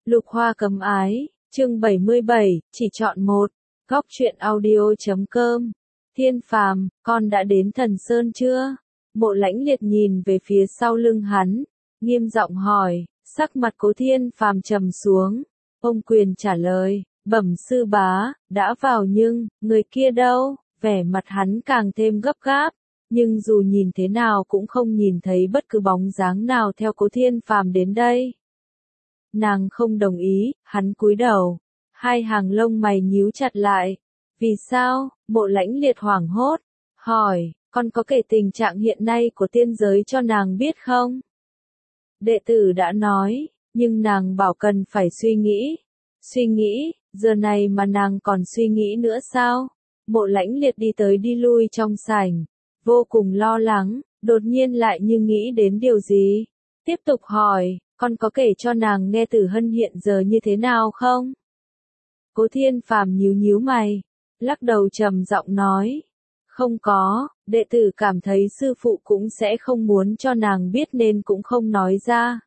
Lục Hoa cấm ái, chương 77, chỉ chọn một. Góc truyện audio.com. Thiên Phàm, con đã đến Thần Sơn chưa? Mộ Lãnh Liệt nhìn về phía sau lưng hắn, nghiêm giọng hỏi. Sắc mặt Cố Thiên Phàm trầm xuống. Ông Quyền trả lời, bẩm sư bá, đã vào nhưng, người kia đâu? Vẻ mặt hắn càng thêm gấp gáp, nhưng dù nhìn thế nào cũng không nhìn thấy bất cứ bóng dáng nào theo Cố Thiên Phàm đến đây. Nàng không đồng ý, hắn cúi đầu, hai hàng lông mày nhíu chặt lại. Vì sao? Mộ Lãnh Liệt hoảng hốt, hỏi, con có kể tình trạng hiện nay của tiên giới cho nàng biết không? Đệ tử đã nói, nhưng nàng bảo cần phải suy nghĩ. Suy nghĩ, giờ này mà nàng còn suy nghĩ nữa sao? Mộ Lãnh Liệt đi tới đi lui trong sảnh, vô cùng lo lắng, đột nhiên lại như nghĩ đến điều gì. Tiếp tục hỏi, con có kể cho nàng nghe Tử Hân hiện giờ như thế nào không? Cố Thiên Phàm nhíu nhíu mày, lắc đầu trầm giọng nói, không có, đệ tử cảm thấy sư phụ cũng sẽ không muốn cho nàng biết nên cũng không nói ra.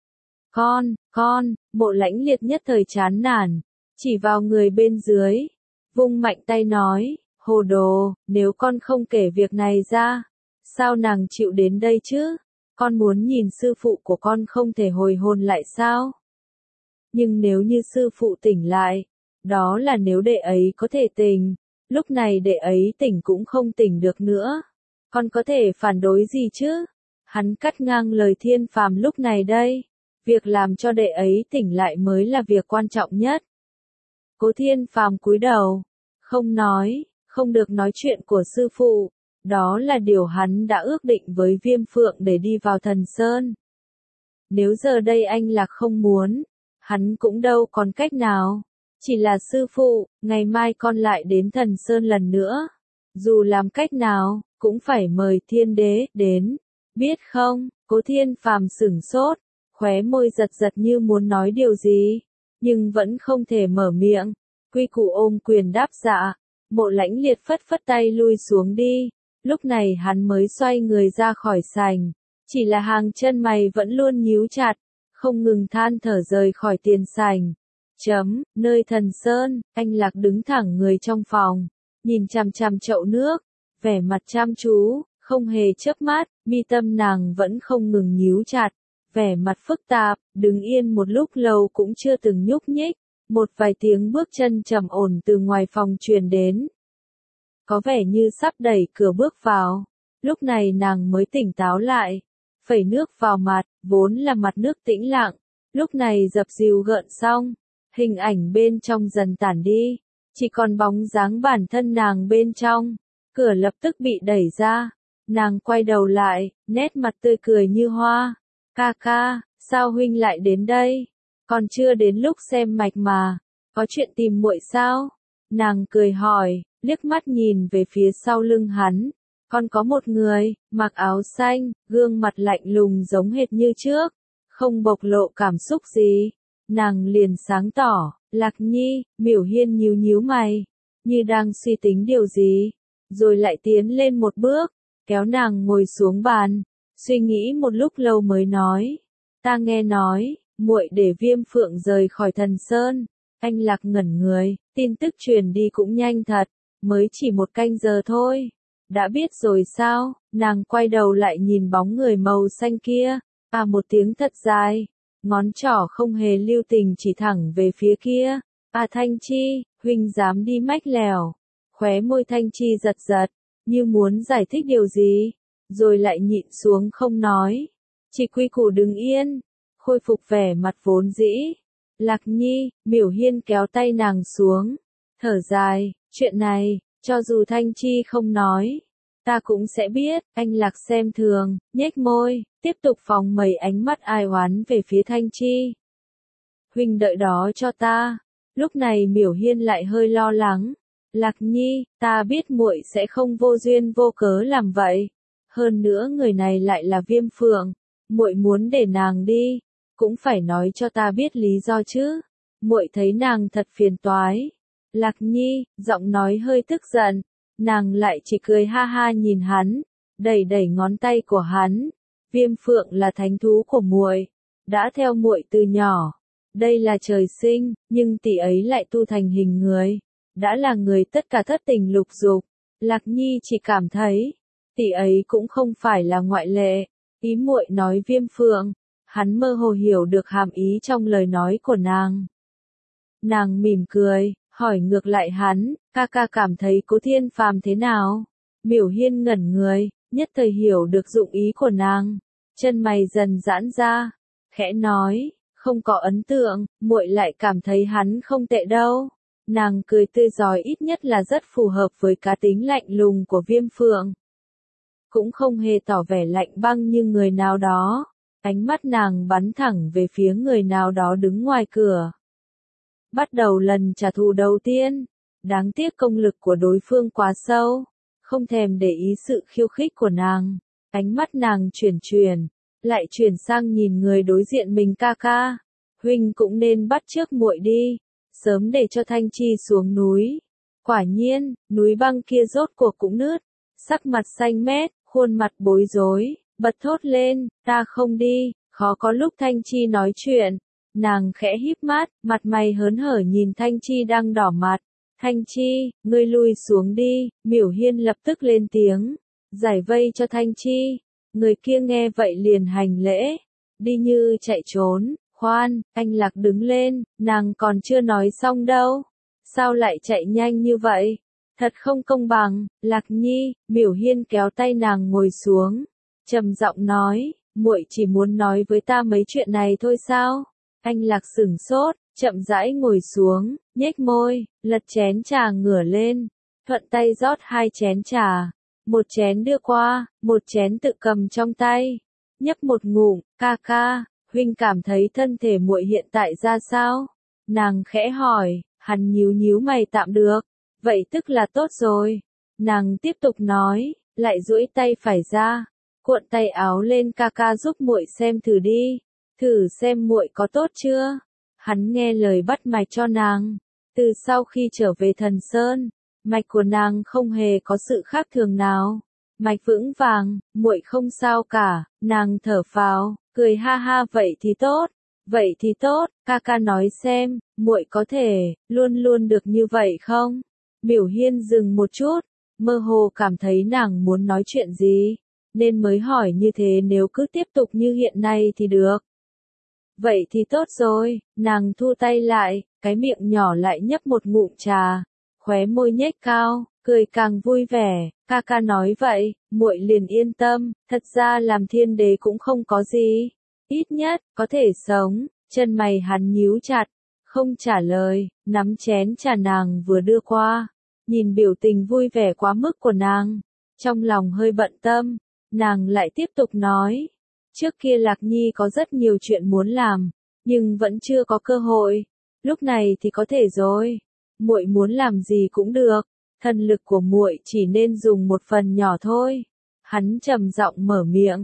Con, Mộ Lãnh Liệt nhất thời chán nản, chỉ vào người bên dưới, vung mạnh tay nói, hồ đồ, nếu con không kể việc này ra, sao nàng chịu đến đây chứ? Con muốn nhìn sư phụ của con không thể hồi hồn lại sao? Nhưng nếu như sư phụ tỉnh lại, đó là nếu đệ ấy có thể tỉnh, lúc này đệ ấy tỉnh cũng không tỉnh được nữa. Con có thể phản đối gì chứ? Hắn cắt ngang lời Thiên Phàm lúc này đây. Việc làm cho đệ ấy tỉnh lại mới là việc quan trọng nhất. Cố Thiên Phàm cúi đầu, không nói, không được nói chuyện của sư phụ. Đó là điều hắn đã ước định với Viêm Phượng để đi vào Thần Sơn. Nếu giờ đây anh Lạc không muốn, hắn cũng đâu còn cách nào. Chỉ là sư phụ, ngày mai con lại đến Thần Sơn lần nữa. Dù làm cách nào, cũng phải mời Thiên Đế đến. Biết không? Cố Thiên Phàm sửng sốt, khóe môi giật giật như muốn nói điều gì, nhưng vẫn không thể mở miệng. Quy củ ôm quyền đáp dạ. Mộ Lãnh Liệt phất phất tay lui xuống đi. Lúc này hắn mới xoay người ra khỏi sảnh, chỉ là hàng chân mày vẫn luôn nhíu chặt, không ngừng than thở rời khỏi tiền sảnh. Nơi Thần Sơn, anh Lạc đứng thẳng người trong phòng, nhìn chằm chằm chậu nước, vẻ mặt chăm chú, không hề chớp mắt, mi tâm nàng vẫn không ngừng nhíu chặt, vẻ mặt phức tạp, đứng yên một lúc lâu cũng chưa từng nhúc nhích. Một vài tiếng bước chân trầm ổn từ ngoài phòng truyền đến. Có vẻ như sắp đẩy cửa bước vào. Lúc này nàng mới tỉnh táo lại. Phẩy nước vào mặt, vốn là mặt nước tĩnh lặng. Lúc này dập dìu gợn xong. Hình ảnh bên trong dần tản đi. Chỉ còn bóng dáng bản thân nàng bên trong. Cửa lập tức bị đẩy ra. Nàng quay đầu lại, nét mặt tươi cười như hoa. Ca ca, sao huynh lại đến đây? Còn chưa đến lúc xem mạch mà. Có chuyện tìm muội sao? Nàng cười hỏi. Liếc mắt nhìn về phía sau lưng hắn, còn có một người, mặc áo xanh, gương mặt lạnh lùng giống hệt như trước, không bộc lộ cảm xúc gì. Nàng liền sáng tỏ, Lạc Nhi. Miểu Hiên nhíu nhíu mày, như đang suy tính điều gì, rồi lại tiến lên một bước, kéo nàng ngồi xuống bàn, suy nghĩ một lúc lâu mới nói, ta nghe nói, muội để Viêm Phượng rời khỏi Thần Sơn. Anh Lạc ngẩn người, tin tức truyền đi cũng nhanh thật. Mới chỉ một canh giờ thôi. Đã biết rồi sao? Nàng quay đầu lại nhìn bóng người màu xanh kia. Một tiếng thật dài. Ngón trỏ không hề lưu tình chỉ thẳng về phía kia. Thanh Chi, huynh dám đi mách lèo. Khóe môi Thanh Chi giật giật, như muốn giải thích điều gì. Rồi lại nhịn xuống không nói. Chỉ quy củ đứng yên. Khôi phục vẻ mặt vốn dĩ. Lạc Nhi, Miểu Hiên kéo tay nàng xuống. Thở dài. Chuyện này, cho dù Thanh Chi không nói, ta cũng sẽ biết. Anh Lạc xem thường, nhếch môi, tiếp tục phóng mấy ánh mắt ai oán về phía Thanh Chi. Huynh đợi đó cho ta. Lúc này Miểu Hiên lại hơi lo lắng. Lạc Nhi, ta biết muội sẽ không vô duyên vô cớ làm vậy. Hơn nữa người này lại là Viêm Phượng. Muội muốn để nàng đi, cũng phải nói cho ta biết lý do chứ. Muội thấy nàng thật phiền toái. Lạc Nhi, giọng nói hơi tức giận, nàng lại chỉ cười ha ha nhìn hắn, đẩy đẩy ngón tay của hắn. Viêm Phượng là thánh thú của muội, đã theo muội từ nhỏ, Đây là trời sinh, nhưng tỷ ấy lại tu thành hình người, đã là người tất cả thất tình lục dục. Lạc Nhi chỉ cảm thấy, tỷ ấy cũng không phải là ngoại lệ. Ý muội nói Viêm Phượng, hắn mơ hồ hiểu được hàm ý trong lời nói của nàng. Nàng mỉm cười, hỏi ngược lại hắn, ca ca cảm thấy Cố Thiên Phàm thế nào? Miểu Hiên ngẩn người, nhất thời hiểu được dụng ý của nàng, chân mày dần giãn ra, khẽ nói, không có ấn tượng, muội lại cảm thấy hắn không tệ đâu. Nàng cười tươi rói, ít nhất là rất phù hợp với cá tính lạnh lùng của Viêm Phượng. Cũng không hề tỏ vẻ lạnh băng như người nào đó. Ánh mắt nàng bắn thẳng về phía người nào đó đứng ngoài cửa. Bắt đầu lần trả thù đầu tiên. Đáng tiếc công lực của đối phương quá sâu, không thèm để ý sự khiêu khích của nàng. Ánh mắt nàng chuyển, lại chuyển sang nhìn người đối diện mình, ca ca. Huynh cũng nên bắt chước muội đi, sớm để cho Thanh Chi xuống núi. Quả nhiên, núi băng kia rốt cuộc cũng nứt, sắc mặt xanh mét, khuôn mặt bối rối, bật thốt lên, ta không đi. Khó có lúc Thanh Chi nói chuyện, nàng khẽ híp mắt, mặt mày hớn hở nhìn Thanh Chi đang đỏ mặt. Thanh Chi, ngươi lui xuống đi. Miểu Hiên lập tức lên tiếng, giải vây cho Thanh Chi. Người kia nghe vậy liền hành lễ, đi như chạy trốn. Khoan, anh Lạc đứng lên, nàng còn chưa nói xong đâu. Sao lại chạy nhanh như vậy? Thật không công bằng. Lạc Nhi, Miểu Hiên kéo tay nàng ngồi xuống, trầm giọng nói, muội chỉ muốn nói với ta mấy chuyện này thôi sao? Anh Lạc sửng sốt, chậm rãi ngồi xuống, nhếch môi, lật chén trà ngửa lên, thuận tay rót 2 chén trà, một chén đưa qua, một chén tự cầm trong tay, nhấp một ngụm. Ca ca, huynh cảm thấy thân thể muội hiện tại ra sao? Nàng khẽ hỏi. Hắn nhíu mày, tạm được, vậy tức là tốt rồi. Nàng tiếp tục nói, lại duỗi tay phải ra, cuộn tay áo lên, ca ca giúp muội xem thử đi, thử xem muội có tốt chưa. Hắn nghe lời bắt mạch cho nàng. Từ sau khi trở về Thần Sơn, mạch của nàng không hề có sự khác thường nào, mạch vững vàng, muội không sao cả. Nàng thở phào, cười ha ha, vậy thì tốt. Vậy thì tốt, ca ca nói xem, muội có thể luôn luôn được như vậy không? Miểu Hiên dừng một chút, mơ hồ cảm thấy nàng muốn nói chuyện gì, nên mới hỏi như thế, nếu cứ tiếp tục như hiện nay thì được. Vậy thì tốt rồi. Nàng thu tay lại, cái miệng nhỏ lại nhấp một ngụm trà, khóe môi nhếch cao, cười càng vui vẻ. Ca ca nói vậy, muội liền yên tâm, thật ra làm thiên đế cũng không có gì. Ít nhất, có thể sống. Chân mày hắn nhíu chặt, không trả lời, nắm chén trà nàng vừa đưa qua. Nhìn biểu tình vui vẻ quá mức của nàng, trong lòng hơi bận tâm, nàng lại tiếp tục nói. Trước kia Lạc Nhi có rất nhiều chuyện muốn làm, nhưng vẫn chưa có cơ hội. Lúc này thì có thể rồi. Muội muốn làm gì cũng được, thần lực của muội chỉ nên dùng một phần nhỏ thôi. Hắn trầm giọng mở miệng.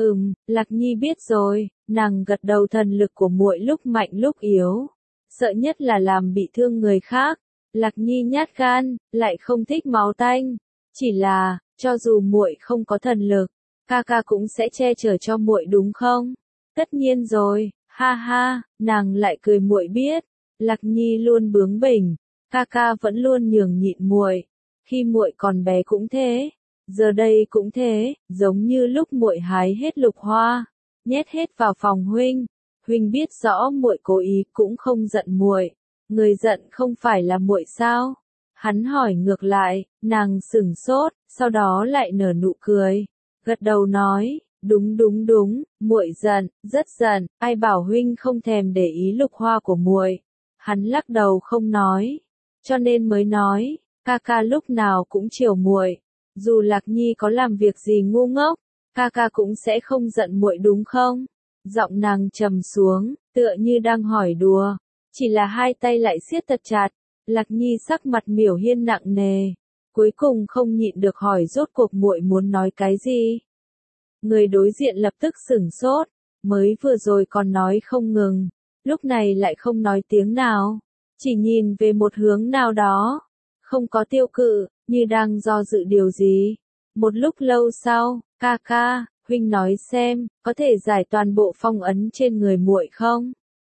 Lạc Nhi biết rồi. Nàng gật đầu, thần lực của muội lúc mạnh lúc yếu, sợ nhất là làm bị thương người khác. Lạc Nhi nhát gan, lại không thích máu tanh, chỉ là, cho dù muội không có thần lực, ca ca cũng sẽ che chở cho muội đúng không? Tất nhiên rồi, ha ha. Nàng lại cười, muội biết, Lạc Nhi luôn bướng bỉnh, ca ca vẫn luôn nhường nhịn muội, khi muội còn bé cũng thế, giờ đây cũng thế, giống như lúc muội hái hết lục hoa, nhét hết vào phòng huynh. Huynh biết rõ muội cố ý cũng không giận muội, người giận không phải là muội sao? Hắn hỏi ngược lại. Nàng sửng sốt, sau đó lại nở nụ cười, gật đầu nói, đúng, muội giận, rất giận, ai bảo huynh không thèm để ý lục hoa của muội. Hắn lắc đầu không nói, cho nên mới nói, ca ca lúc nào cũng chiều muội, dù Lạc Nhi có làm việc gì ngu ngốc, ca ca cũng sẽ không giận muội đúng không? Giọng nàng trầm xuống, tựa như đang hỏi đùa, chỉ là hai tay lại siết thật chặt. Lạc Nhi sắc mặt Miểu Hiên nặng nề, cuối cùng không nhịn được hỏi, rốt cuộc muội muốn nói cái gì? Người đối diện lập tức sửng sốt, mới vừa rồi còn nói không ngừng, lúc này lại không nói tiếng nào, chỉ nhìn về một hướng nào đó, không có tiêu cự, như đang do dự điều gì. Một lúc lâu sau, ca ca, huynh nói xem, có thể giải toàn bộ phong ấn trên người muội không?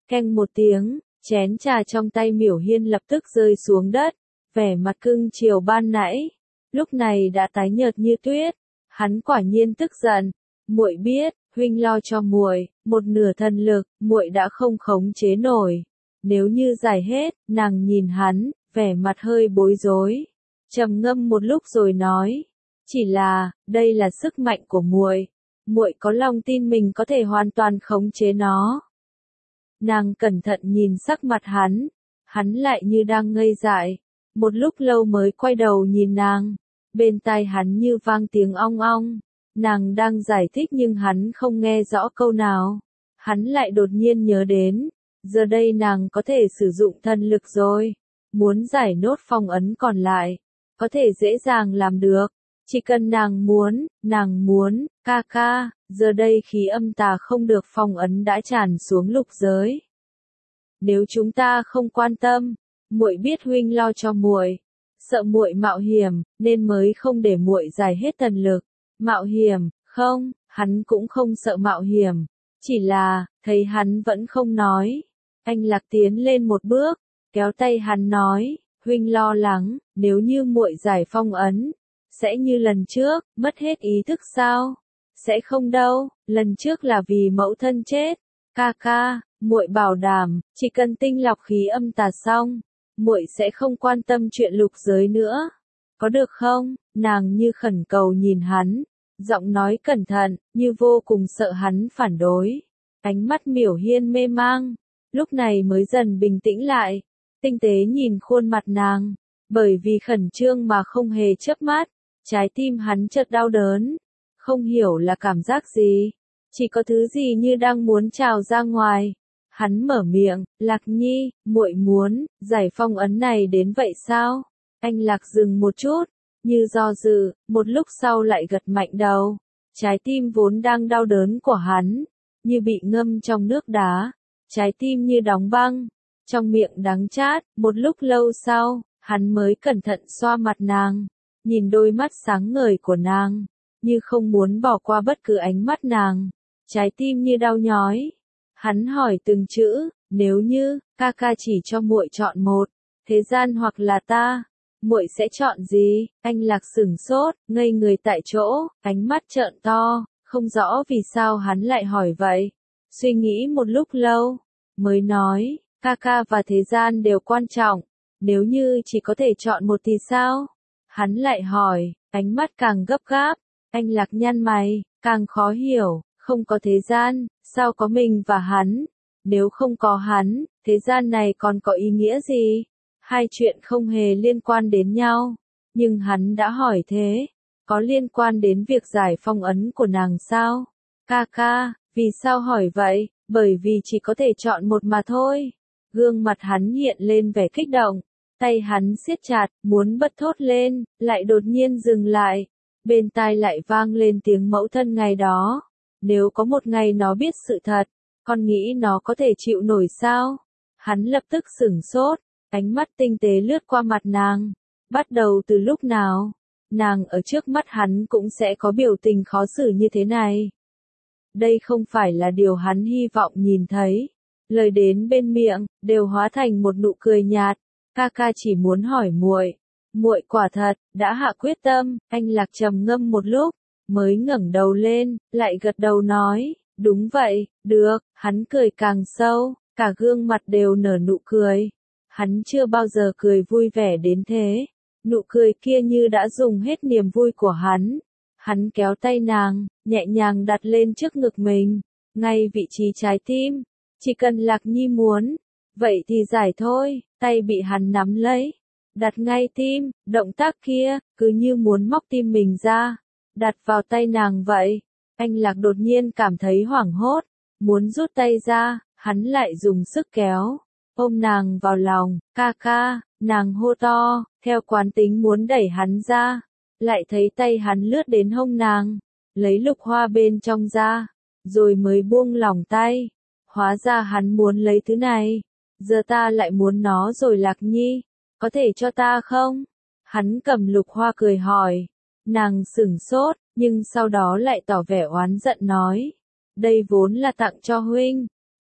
Keng một tiếng, chén trà trong tay Miểu Hiên lập tức rơi xuống đất, vẻ mặt cưng chiều ban nãy, lúc này đã tái nhợt như tuyết. Hắn quả nhiên tức giận, muội biết, huynh lo cho muội, một nửa thần lực, muội đã không khống chế nổi. Nếu như giải hết, nàng nhìn hắn, vẻ mặt hơi bối rối, trầm ngâm một lúc rồi nói, chỉ là, đây là sức mạnh của muội, muội có lòng tin mình có thể hoàn toàn khống chế nó. Nàng cẩn thận nhìn sắc mặt hắn lại như đang ngây dại, một lúc lâu mới quay đầu nhìn nàng, bên tai hắn như vang tiếng ong ong, nàng đang giải thích nhưng hắn không nghe rõ câu nào, hắn lại đột nhiên nhớ đến, giờ đây nàng có thể sử dụng thần lực rồi, muốn giải nốt phong ấn còn lại, có thể dễ dàng làm được, chỉ cần nàng muốn, ca ca, giờ đây khí âm tà không được phong ấn đã tràn xuống lục giới. Nếu chúng ta không quan tâm, muội biết huynh lo cho muội, sợ muội mạo hiểm, nên mới không để muội giải hết thần lực. Mạo hiểm, không, hắn cũng không sợ mạo hiểm, chỉ là, thấy hắn vẫn không nói. Anh Lạc tiến lên một bước, kéo tay hắn nói, huynh lo lắng, nếu như muội giải phong ấn, sẽ như lần trước, mất hết ý thức sao? Sẽ không đâu, lần trước là vì mẫu thân chết. Ca ca, muội bảo đảm, chỉ cần tinh lọc khí âm tà xong, muội sẽ không quan tâm chuyện lục giới nữa. Có được không? Nàng như khẩn cầu nhìn hắn, giọng nói cẩn thận, như vô cùng sợ hắn phản đối. Ánh mắt Miểu Hiên mê mang, lúc này mới dần bình tĩnh lại, tinh tế nhìn khuôn mặt nàng, bởi vì khẩn trương mà không hề chớp mắt, trái tim hắn chợt đau đớn, không hiểu là cảm giác gì, chỉ có thứ gì như đang muốn trào ra ngoài. Hắn mở miệng, Lạc Nhi, muội muốn, giải phong ấn này đến vậy sao? Anh Lạc dừng một chút, như do dự, một lúc sau lại gật mạnh đầu. Trái tim vốn đang đau đớn của hắn, như bị ngâm trong nước đá, trái tim như đóng băng, trong miệng đắng chát, một lúc lâu sau, hắn mới cẩn thận xoa mặt nàng, nhìn đôi mắt sáng ngời của nàng, như không muốn bỏ qua bất cứ ánh mắt nàng, trái tim như đau nhói. Hắn hỏi từng chữ, nếu như, ca ca chỉ cho muội chọn một, thế gian hoặc là ta, muội sẽ chọn gì? Anh Lạc sửng sốt, ngây người tại chỗ, ánh mắt trợn to, không rõ vì sao hắn lại hỏi vậy. Suy nghĩ một lúc lâu, mới nói, ca ca và thế gian đều quan trọng, nếu như chỉ có thể chọn một thì sao? Hắn lại hỏi, ánh mắt càng gấp gáp, anh Lạc nhăn mày, càng khó hiểu, không có thế gian, sao có mình và hắn? Nếu không có hắn, thế gian này còn có ý nghĩa gì? Hai chuyện không hề liên quan đến nhau, nhưng hắn đã hỏi thế, có liên quan đến việc giải phong ấn của nàng sao? Ca ca, vì sao hỏi vậy? Bởi vì chỉ có thể chọn một mà thôi. Gương mặt hắn hiện lên vẻ kích động, tay hắn siết chặt, muốn bật thốt lên, lại đột nhiên dừng lại. Bên tai lại vang lên tiếng mẫu thân ngày đó. Nếu có một ngày nó biết sự thật, con nghĩ nó có thể chịu nổi sao? Hắn lập tức sửng sốt, ánh mắt tinh tế lướt qua mặt nàng. Bắt đầu từ lúc nào, nàng ở trước mắt hắn cũng sẽ có biểu tình khó xử như thế này. Đây không phải là điều hắn hy vọng nhìn thấy. Lời đến bên miệng, đều hóa thành một nụ cười nhạt. Ca ca chỉ muốn hỏi muội, muội quả thật, đã hạ quyết tâm. Anh Lạc trầm ngâm một lúc, mới ngẩng đầu lên, lại gật đầu nói, đúng vậy, được. Hắn cười càng sâu, cả gương mặt đều nở nụ cười. Hắn chưa bao giờ cười vui vẻ đến thế. Nụ cười kia như đã dùng hết niềm vui của hắn. Hắn kéo tay nàng, nhẹ nhàng đặt lên trước ngực mình, ngay vị trí trái tim. Chỉ cần Lạc Nhi muốn, vậy thì giải thôi. Tay bị hắn nắm lấy, đặt ngay tim, động tác kia, cứ như muốn móc tim mình ra, đặt vào tay nàng vậy. Anh Lạc đột nhiên cảm thấy hoảng hốt, muốn rút tay ra, hắn lại dùng sức kéo, ôm nàng vào lòng, ca ca, nàng hô to, theo quán tính muốn đẩy hắn ra, lại thấy tay hắn lướt đến hông nàng, lấy lục hoa bên trong ra, rồi mới buông lỏng tay. Hóa ra hắn muốn lấy thứ này, giờ ta lại muốn nó rồi. Lạc Nhi, có thể cho ta không? Hắn cầm lục hoa cười hỏi, nàng sửng sốt, nhưng sau đó lại tỏ vẻ oán giận nói, đây vốn là tặng cho huynh,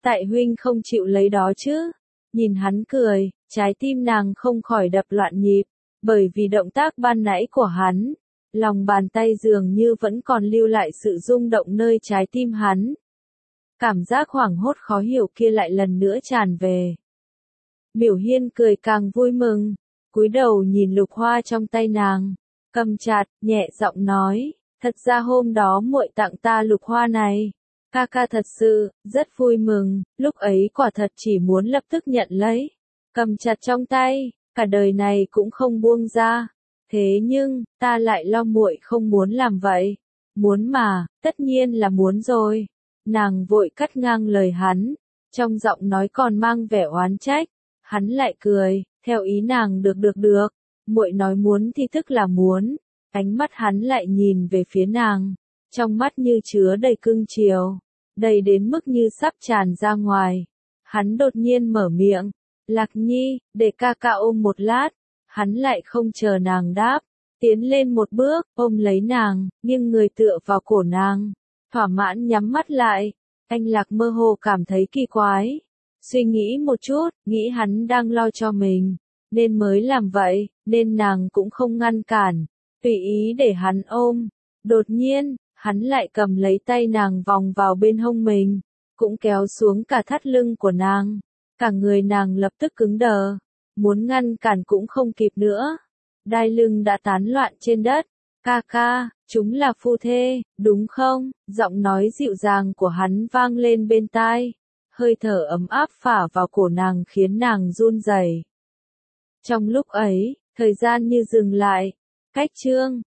Tại huynh không chịu lấy đó chứ? Nhìn hắn cười, trái tim nàng không khỏi đập loạn nhịp, bởi vì động tác ban nãy của hắn, lòng bàn tay dường như vẫn còn lưu lại sự rung động nơi trái tim hắn. Cảm giác hoảng hốt khó hiểu kia lại lần nữa tràn về. Miểu Hiên cười càng vui mừng, cúi đầu nhìn lục hoa trong tay nàng, cầm chặt, nhẹ giọng nói, thật ra hôm đó muội tặng ta lục hoa này. Ca ca thật sự, rất vui mừng, lúc ấy quả thật chỉ muốn lập tức nhận lấy, cầm chặt trong tay, cả đời này cũng không buông ra. Thế nhưng, ta lại lo muội không muốn làm vậy. Muốn mà, tất nhiên là muốn rồi. Nàng vội cắt ngang lời hắn, trong giọng nói còn mang vẻ oán trách. Hắn lại cười, theo ý nàng được, muội nói muốn thì tức là muốn. Ánh mắt hắn lại nhìn về phía nàng, trong mắt như chứa đầy cưng chiều, đầy đến mức như sắp tràn ra ngoài. Hắn đột nhiên mở miệng, Lạc Nhi, để ca ca ôm một lát. Hắn lại không chờ nàng đáp, tiến lên một bước, ôm lấy nàng, nghiêng người tựa vào cổ nàng, thỏa mãn nhắm mắt lại. Anh Lạc mơ hồ cảm thấy kỳ quái, suy nghĩ một chút, nghĩ hắn đang lo cho mình, nên mới làm vậy, nên nàng cũng không ngăn cản, tùy ý để hắn ôm. Đột nhiên, hắn lại cầm lấy tay nàng vòng vào bên hông mình, cũng kéo xuống cả thắt lưng của nàng, cả người nàng lập tức cứng đờ. Muốn ngăn cản cũng không kịp nữa. Đai lưng đã tán loạn trên đất. Ca ca, chúng là phu thê, đúng không? Giọng nói dịu dàng của hắn vang lên bên tai. Hơi thở ấm áp phả vào cổ nàng khiến nàng run rẩy. Trong lúc ấy, thời gian như dừng lại. Cách chương